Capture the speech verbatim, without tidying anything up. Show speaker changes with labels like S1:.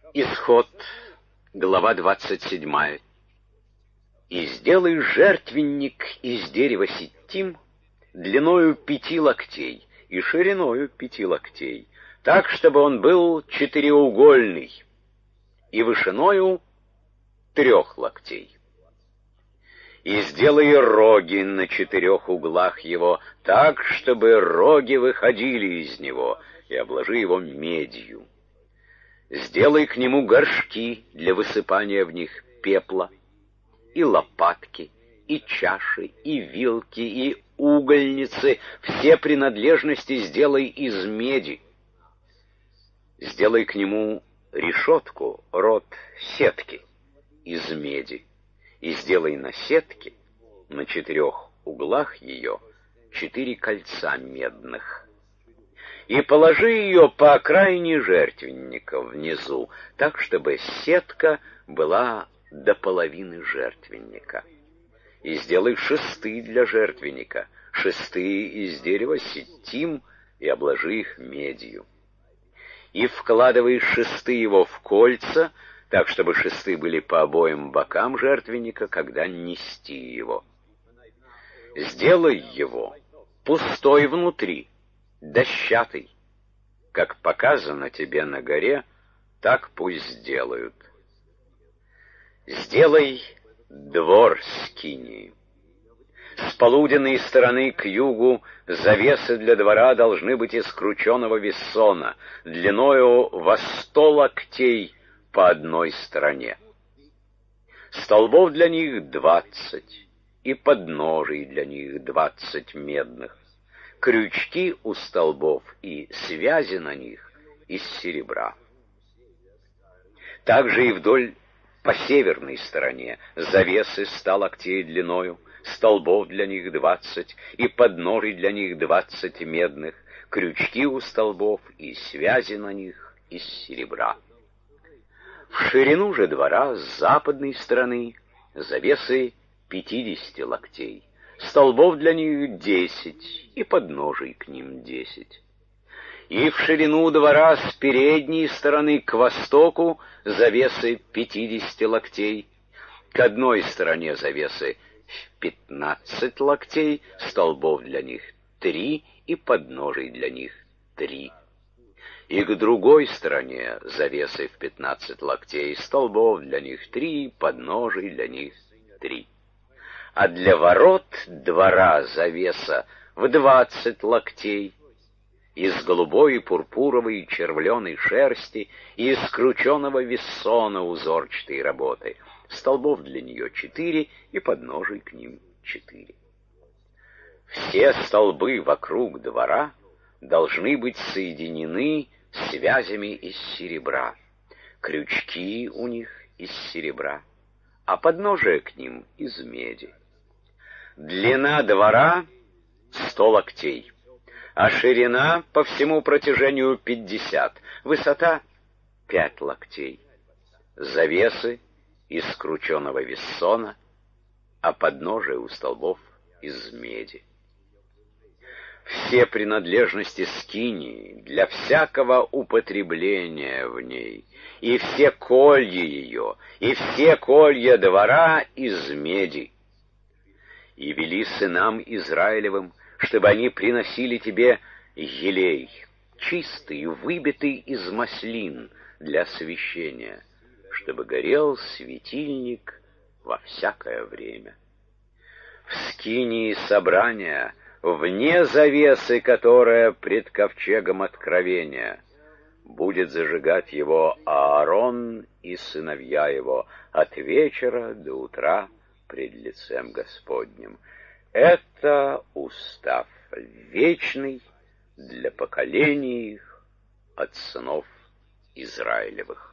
S1: Исход, глава двадцать седьмая. «И сделай жертвенник из дерева ситим длиною пяти локтей и шириною пяти локтей, так, чтобы он был четыреугольный, и вышиною трех локтей. И сделай роги на четырех углах его, так, чтобы роги выходили из него, и обложи его медью. Сделай к нему горшки для высыпания в них пепла, и лопатки, и чаши, и вилки, и угольницы, все принадлежности сделай из меди. Сделай к нему решетку, род сетки, из меди, и сделай на сетке, на четырех углах ее, четыре кольца медных. И положи ее по окраине жертвенника внизу, так, чтобы сетка была до половины жертвенника. И сделай шесты для жертвенника, шесты из дерева ситим, и обложи их медью. И вкладывай шесты его в кольца, так, чтобы шесты были по обоим бокам жертвенника, когда нести его. Сделай его пустой внутри, дощатый. Как показано тебе на горе, так пусть сделают. Сделай двор скинии. С полуденной стороны к югу завесы для двора должны быть из крученого вессона, длиною во сто локтей по одной стороне. Столбов для них двадцать, и подножий для них двадцать медных. Крючки у столбов и связи на них из серебра. Также и вдоль по северной стороне завесы ста локтей длиною, столбов для них двадцать, и подножий для них двадцать медных, крючки у столбов и связи на них из серебра. В ширину же двора с западной стороны завесы пятидесяти локтей, столбов для них десять, и подножий к ним десять. И в ширину двора с передней стороны к востоку завесы пятидесяти локтей, к одной стороне завесы в пятнадцать локтей, столбов для них три, и подножий для них три. И к другой стороне завесы в пятнадцать локтей, столбов для них три, подножий для них три. А для ворот двора завеса в двадцать локтей, из голубой, пурпуровой и червленой шерсти, и из крученого вессона узорчатой работы, столбов для нее четыре, и подножий к ним четыре. Все столбы вокруг двора должны быть соединены связями из серебра, крючки у них из серебра, а подножие к ним из меди. Длина двора — сто локтей, а ширина по всему протяжению пятьдесят, высота — пять локтей. Завесы из крученого вессона, а подножие у столбов из меди. Все принадлежности скинии для всякого употребления в ней, и все колья ее, и все колья двора из меди. И вели сынам Израилевым, чтобы они приносили тебе елей, чистый, выбитый из маслин для освящения, чтобы горел светильник во всякое время. В скинии собрания, вне завесы, которая пред ковчегом откровения, будет зажигать его Аарон и сыновья его от вечера до утра пред лицем Господним. Это устав вечный для поколений их от сынов Израилевых.